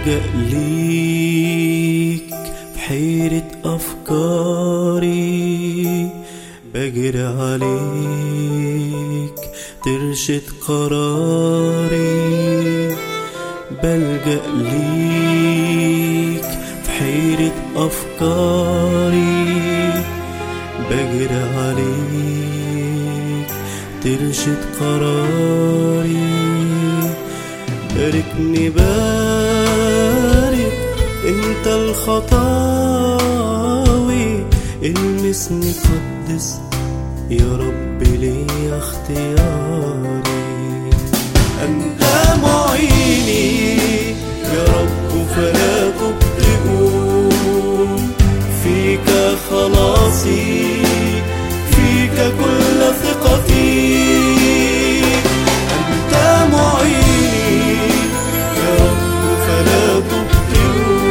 بلجأ ليك في حيرة أفكاري، بجري عليك ترشد قراري. بلجأ ليك في حيرة أفكاري، بجري عليك ترشد قراري. باركني بارك انت الخطاوي، المسني قدس يا رب لي اختياري. انت معيني يا رب فلا تبطئ، فيك خلاصي فيك كل ثقتي. انت معيني يا رب فلا تبطئ،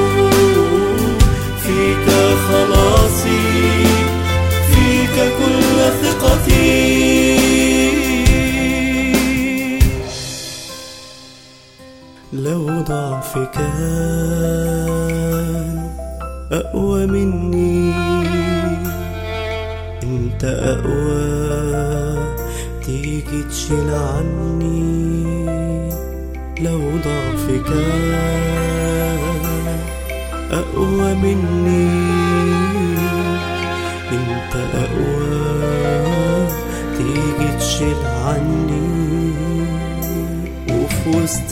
فيك خلاصي فيك كل ثقتي. لو ضعفي كان أقوى مني، انت أقوى تيجي تشيل عني. لو ضعفي كان أقوى مني، انت أقوى تيجي تشيل عني. وفي وسط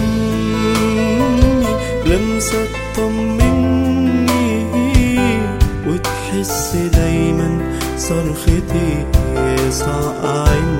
همي لمسة تطمني، وتحس دايما صرختي يسع عيني.